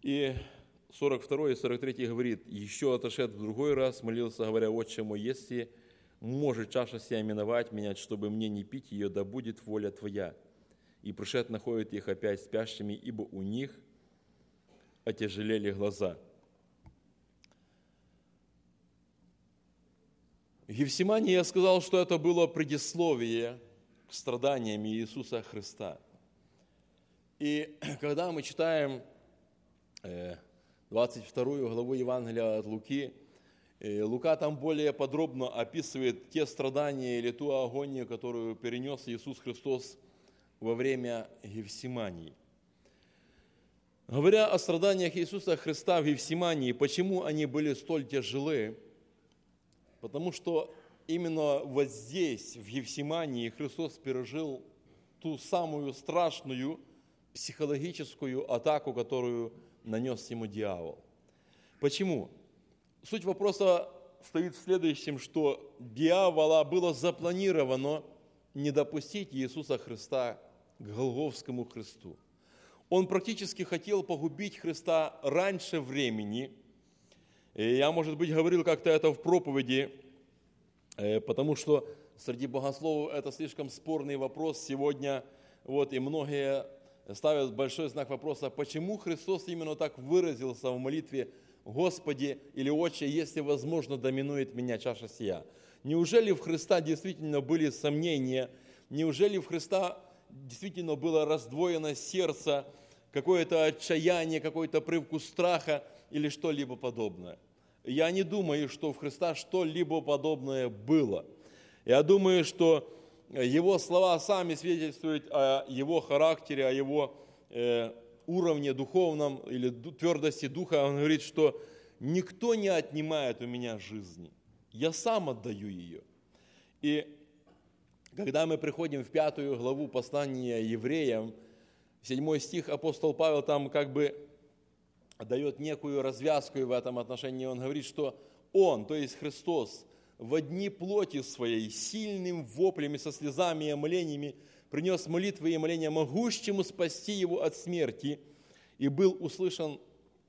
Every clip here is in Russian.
И 42 и 43 говорит: «Еще отошед в другой раз, молился, говоря: Отче мой, если может чаша сия миновать меня, чтобы мне не пить ее, да будет воля Твоя». И пришед находит их опять спящими, ибо у них отяжелели глаза. В Гефсимании я сказал, что это было предисловие к страданиям Иисуса Христа. И когда мы читаем 22 главу Евангелия от Луки, Лука там более подробно описывает те страдания или ту агонию, которую перенес Иисус Христос во время Гефсимании. Говоря о страданиях Иисуса Христа в Гефсимании, почему они были столь тяжелы? Потому что именно вот здесь, в Гефсимании, Христос пережил ту самую страшную психологическую атаку, которую нанес ему дьявол. Почему? Суть вопроса стоит в следующем, что дьявола было запланировано не допустить Иисуса Христа к Голгофскому кресту. Он практически хотел погубить Христа раньше времени. И я, может быть, говорил как-то это в проповеди, потому что среди богословов это слишком спорный вопрос сегодня. И многие ставят большой знак вопроса, почему Христос именно так выразился в молитве: «Господи» или «Отче, если возможно, доминует меня чаша сия». Неужели в Христа действительно были сомнения? Неужели в Христа действительно было раздвоено сердце, какое-то отчаяние, какой-то привкус страха или что-либо подобное? Я не думаю, что в Христа что-либо подобное было. Я думаю, что Его слова сами свидетельствуют о Его характере, о Его уровне духовном или твердости духа. Он говорит, что никто не отнимает у меня жизни, я сам отдаю ее. И когда мы приходим в 5 главу послания евреям, 7 стих, апостол Павел там как бы дает некую развязку в этом отношении. Он говорит, что Он, то есть Христос, во дни плоти своей сильным воплем и со слезами и омолениями принес молитвы и моления могущему спасти его от смерти и был услышан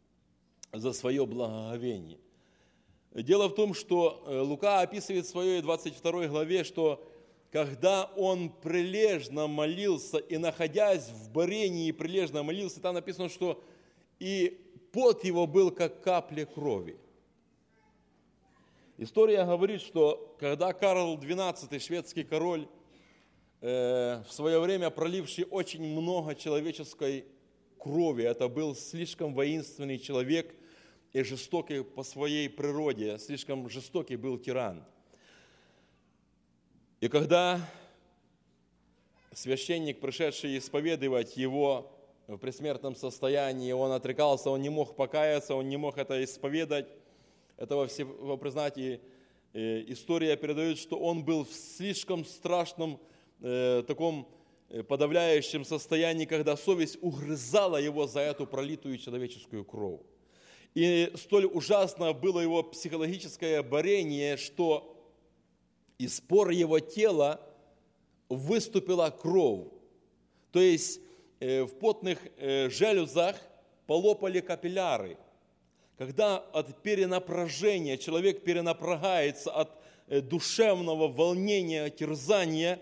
за свое благоговение. Дело в том, что Лука описывает в своей 22 главе, что когда он прилежно молился и, находясь в борении, прилежно молился, там написано, что и пот его был, как капля крови. История говорит, что когда Карл XII, шведский король, в свое время проливший очень много человеческой крови, это был слишком воинственный человек и жестокий по своей природе, слишком жестокий был тиран. И когда священник, пришедший исповедовать его в предсмертном состоянии, он отрекался, он не мог покаяться, он не мог это исповедать, этого всего признать. И история передает, что он был в слишком страшном таком подавляющем состоянии, когда совесть угрызала его за эту пролитую человеческую кровь. И столь ужасно было его психологическое борение, что из пор его тела выступила кровь. То есть в потных железах полопали капилляры. Когда от перенапряжения человек перенапрягается от душевного волнения, терзания,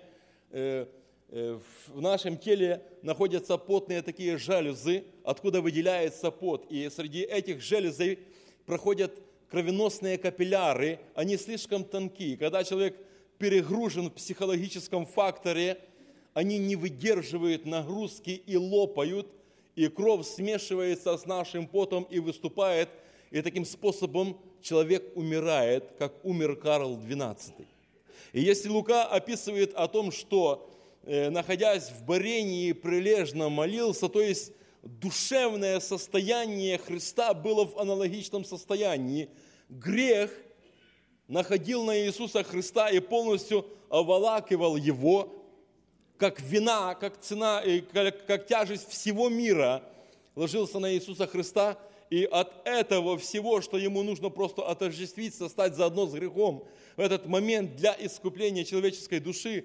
в нашем теле находятся потные такие железы, откуда выделяется пот. И среди этих желез проходят кровеносные капилляры, они слишком тонкие. Когда человек перегружен в психологическом факторе, они не выдерживают нагрузки и лопают, и кровь смешивается с нашим потом и выступает, и таким способом человек умирает, как умер Карл XII. И если Лука описывает о том, что, находясь в борении, прилежно молился, то есть душевное состояние Христа было в аналогичном состоянии, грех находил на Иисуса Христа и полностью оволакивал Его, как вина, как цена, как тяжесть всего мира ложился на Иисуса Христа, и от этого всего, что Ему нужно просто отождествиться, стать заодно с грехом, в этот момент для искупления человеческой души,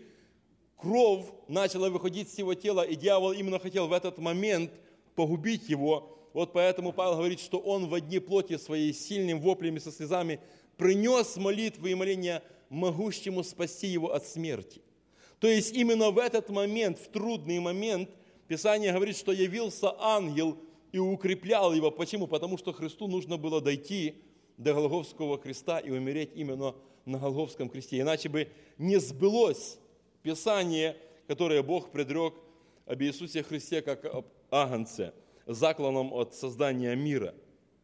кровь начала выходить с Его тела, и дьявол именно хотел в этот момент погубить Его, вот поэтому Павел говорит, что он во дни плоти своей сильным воплями со слезами принес молитвы и моления могущему спасти его от смерти. То есть именно в этот момент, в трудный момент, Писание говорит, что явился ангел и укреплял его. Почему? Потому что Христу нужно было дойти до Голгофского креста и умереть именно на Голгофском кресте. Иначе бы не сбылось Писание, которое Бог предрек об Иисусе Христе как об агнце, закланном от создания мира.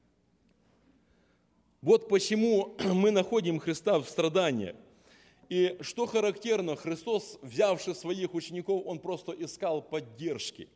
Вот почему мы находим Христа в страданиях. И что характерно, Христос, взявший своих учеников, Он просто искал поддержки.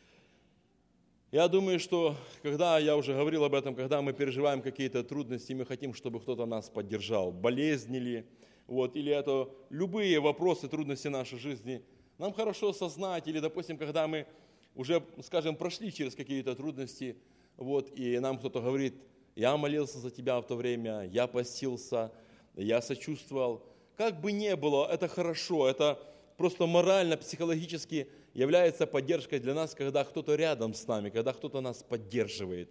Я думаю, что, когда, я уже говорил об этом, когда мы переживаем какие-то трудности, мы хотим, чтобы кто-то нас поддержал. Болезни ли, или это любые вопросы, трудности нашей жизни. Нам хорошо осознать, или, допустим, когда мы уже, скажем, прошли через какие-то трудности, и нам кто-то говорит: я молился за тебя в то время, я постился, я сочувствовал. Как бы ни было, это хорошо, это просто морально, психологически является поддержкой для нас, когда кто-то рядом с нами, когда кто-то нас поддерживает.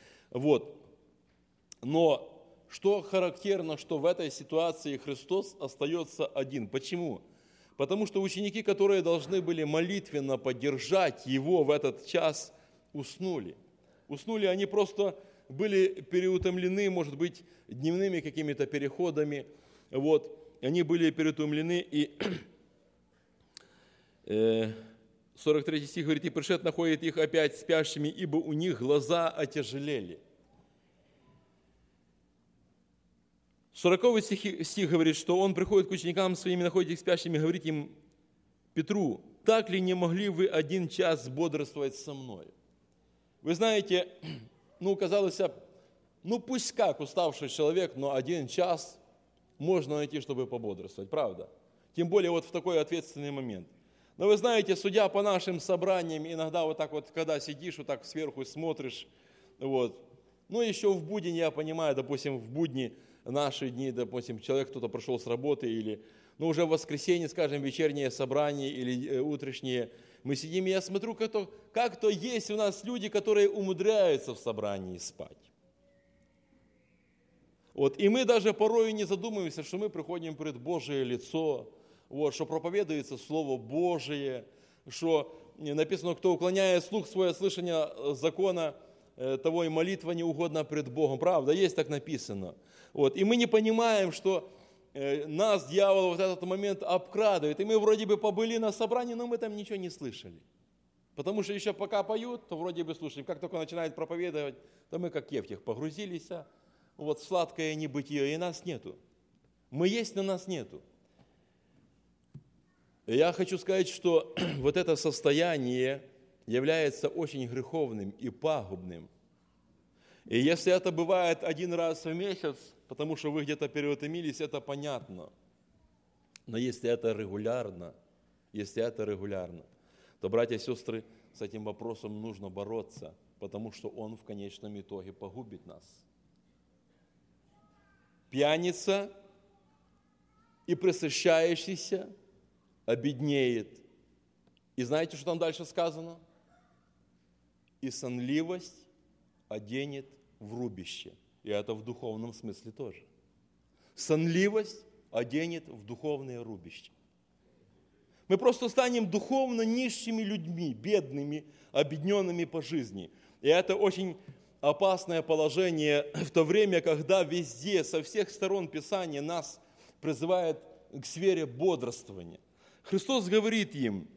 Но что характерно, что в этой ситуации Христос остается один. Почему? Потому что ученики, которые должны были молитвенно поддержать Его в этот час, уснули. Уснули, они просто были переутомлены, может быть, дневными какими-то переходами. Они были переутомлены, и 43 стих говорит: «И пришед находит их опять спящими, ибо у них глаза отяжелели». 40 стих говорит, что он приходит к ученикам своим, находит их спящими, говорит им, Петру: «Так ли не могли вы 1 час бодрствовать со мной?» Вы знаете, казалось, пусть как уставший человек, но 1 час можно найти, чтобы пободрствовать, правда? Тем более в такой ответственный момент. Но вы знаете, судя по нашим собраниям, иногда когда сидишь, сверху смотришь, еще в будни, я понимаю, допустим, в будни наши дни, допустим, человек кто-то пришел с работы, или, уже в воскресенье, скажем, вечернее собрание или утреннее, мы сидим, и я смотрю, как-то есть у нас люди, которые умудряются в собрании спать. И мы даже порой не задумываемся, что мы приходим пред Божие лицо, что проповедуется Слово Божие, что написано, кто уклоняет слух свой от слышания закона, того и молитва не угодна пред Богом. Правда, есть так написано. И мы не понимаем, что нас дьявол в этот момент обкрадывает. И мы вроде бы побыли на собрании, но мы там ничего не слышали. Потому что еще пока поют, то вроде бы слушаем. Как только начинают проповедовать, то мы как Евтих погрузились, в сладкое небытие, и нас нету. Мы есть, но нас нету. Я хочу сказать, что это состояние является очень греховным и пагубным. И если это бывает 1 раз в месяц, потому что вы где-то переутомились, это понятно. Но если это регулярно, то, братья и сестры, с этим вопросом нужно бороться, потому что он в конечном итоге погубит нас. Пьяница и пресыщающийся обеднеет. И знаете, что там дальше сказано? И сонливость оденет в рубище. И это в духовном смысле тоже. Сонливость оденет в духовное рубище. Мы просто станем духовно нищими людьми, бедными, обедненными по жизни. И это очень опасное положение в то время, когда везде, со всех сторон Писания нас призывает к сфере бодрствования. Христос говорит им: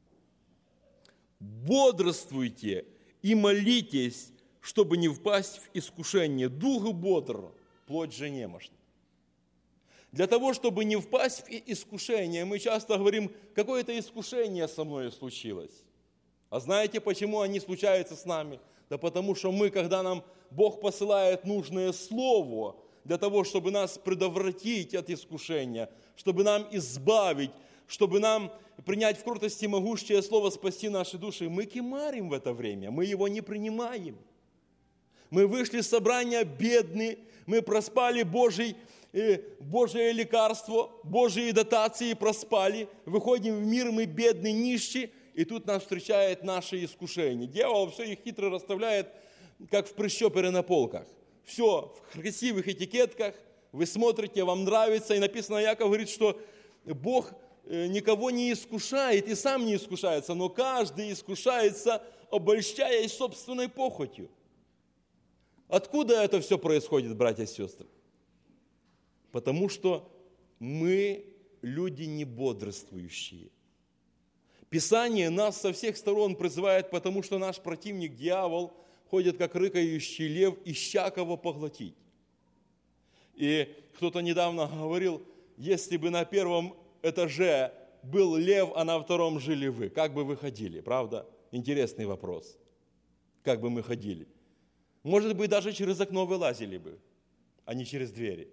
бодрствуйте и молитесь, чтобы не впасть в искушение. Дух бодр, плоть же немощна. Для того, чтобы не впасть в искушение, мы часто говорим: какое-то искушение со мной случилось. А знаете, почему они случаются с нами? Да потому что мы, когда нам Бог посылает нужное слово для того, чтобы нас предотвратить от искушения, чтобы нам избавить, чтобы нам принять в кротости могущее слово спасти наши души, мы кимарим в это время, мы его не принимаем. Мы вышли с собрания бедны, мы проспали Божие лекарство, Божьи дотации проспали, выходим в мир, мы бедны, нищие, и тут нас встречает наше искушение. Дьявол все их хитро расставляет как в прищепере на полках. Все в красивых этикетках, вы смотрите, вам нравится. И написано, Яков говорит, что Бог никого не искушает и сам не искушается, но каждый искушается, обольщаясь собственной похотью. Откуда это все происходит, братья и сестры? Потому что мы люди не бодрствующие. Писание нас со всех сторон призывает, потому что наш противник, дьявол, ходит как рыкающий лев, ища кого поглотить. И кто-то недавно говорил, если бы на первом этаже был лев, а на втором жили вы, как бы вы ходили, правда? Интересный вопрос. Как бы мы ходили? Может быть, даже через окно вылазили бы, а не через двери.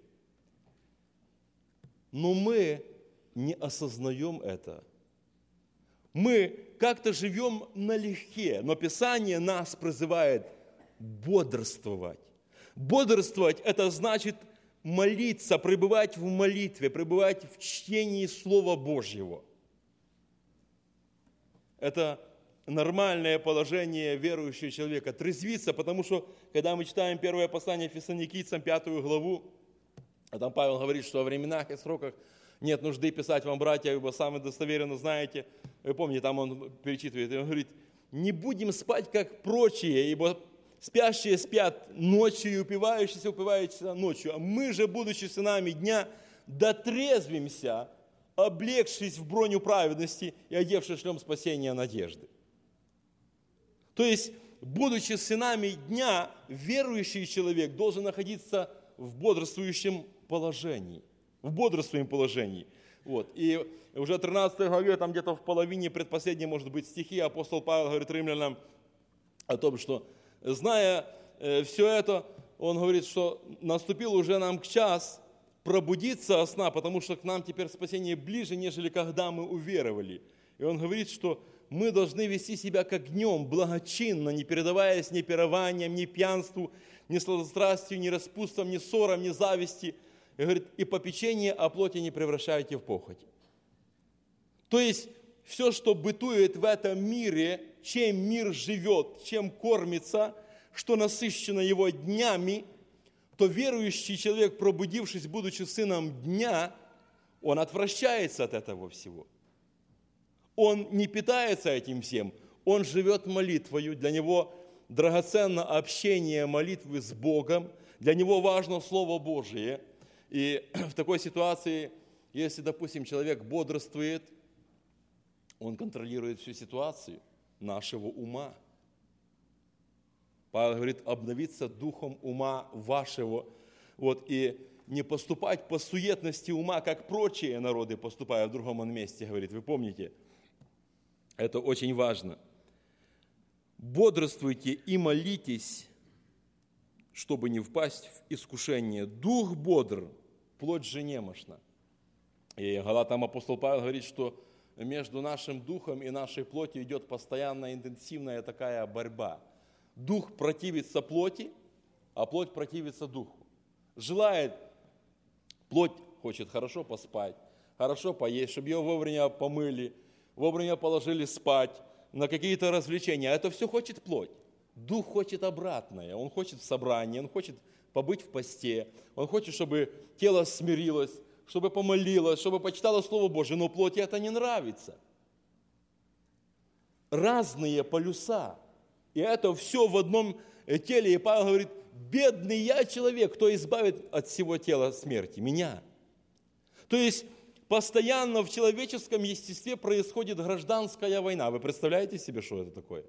Но мы не осознаем это. Мы как-то живем налегке, но Писание нас призывает бодрствовать. Бодрствовать – это значит молиться, пребывать в молитве, пребывать в чтении Слова Божьего. Это нормальное положение верующего человека. Трезвиться, потому что, когда мы читаем первое послание Фессалоникийцам, 5 главу, а там Павел говорит, что о временах и сроках нет нужды писать вам, братья, ибо сами достоверно знаете. Вы помните, там он перечитывает, и он говорит, не будем спать, как прочие, ибо спящие спят ночью и упивающиеся ночью. А мы же, будучи сынами дня, дотрезвимся, облегшись в броню праведности и одевшись шлем спасения надежды. То есть, будучи сынами дня, верующий человек должен находиться в бодрствующем положении. В бодрствующем положении. Вот. И уже в 13 главе, там где-то в половине предпоследней, может быть, стихи, апостол Павел говорит римлянам о том, что, зная все это, он говорит, что наступил уже нам час пробудиться от сна, потому что к нам теперь спасение ближе, нежели когда мы уверовали. И он говорит, что мы должны вести себя как днем, благочинно, не передаваясь ни пированием, ни пьянству, ни сладострастию, ни распутством, ни ссорам, ни зависти. И говорит, и попечение о плоти не превращайте в похоть. То есть, все, что бытует в этом мире, чем мир живет, чем кормится, что насыщено его днями, то верующий человек, пробудившись, будучи сыном дня, он отвращается от этого всего. Он не питается этим всем, он живет молитвою, для него драгоценно общение молитвы с Богом, для него важно Слово Божие. И в такой ситуации, если, допустим, человек бодрствует, он контролирует всю ситуацию нашего ума. Павел говорит, обновиться духом ума вашего. Вот, и не поступать по суетности ума, как прочие народы поступают. В другом он месте говорит, вы помните? Это очень важно. Бодрствуйте и молитесь, чтобы не впасть в искушение. Дух бодр, плоть же немощна. И Галатам апостол Павел говорит, что между нашим духом и нашей плотью идет постоянная интенсивная такая борьба. Дух противится плоти, а плоть противится духу. Желает, плоть хочет хорошо поспать, хорошо поесть, чтобы ее вовремя помыли, вовремя положили спать, на какие-то развлечения. Это все хочет плоть. Дух хочет обратное. Он хочет в собрании, он хочет побыть в посте, он хочет, чтобы тело смирилось, чтобы помолилось, чтобы почитало Слово Божие, но плоти это не нравится. Разные полюса. И это все в одном теле. И Павел говорит, бедный я человек, кто избавит от всего тела смерти? Меня. То есть, постоянно в человеческом естестве происходит гражданская война. Вы представляете себе, что это такое?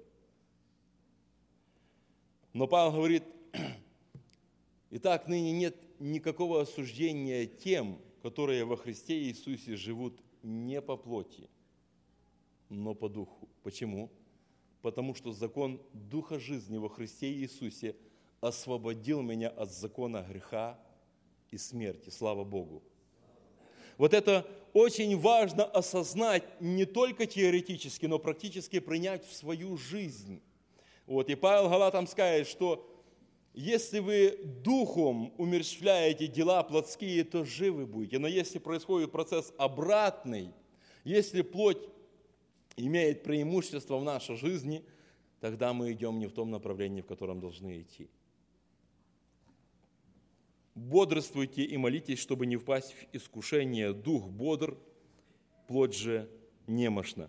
Но Павел говорит, итак, ныне нет никакого осуждения тем, которые во Христе Иисусе живут не по плоти, но по духу. Почему? Потому что закон Духа жизни во Христе Иисусе освободил меня от закона греха и смерти. Слава Богу. Вот это очень важно осознать не только теоретически, но практически принять в свою жизнь. Вот, и Павел Галатам скажет, что если вы духом умерщвляете дела плотские, то живы будете. Но если происходит процесс обратный, если плоть имеет преимущество в нашей жизни, тогда мы идем не в том направлении, в котором должны идти. Бодрствуйте и молитесь, чтобы не впасть в искушение. Дух бодр, плоть же немощна.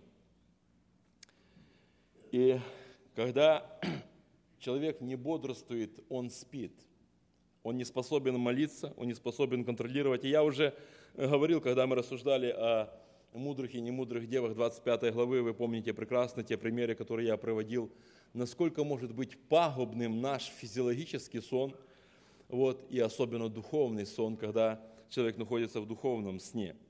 И когда человек не бодрствует, он спит. Он не способен молиться, он не способен контролировать. И я уже говорил, когда мы рассуждали о мудрых и немудрых девах 25 главы, вы помните прекрасно те примеры, которые я приводил, насколько может быть пагубным наш физиологический сон, и особенно духовный сон, когда человек находится в духовном сне.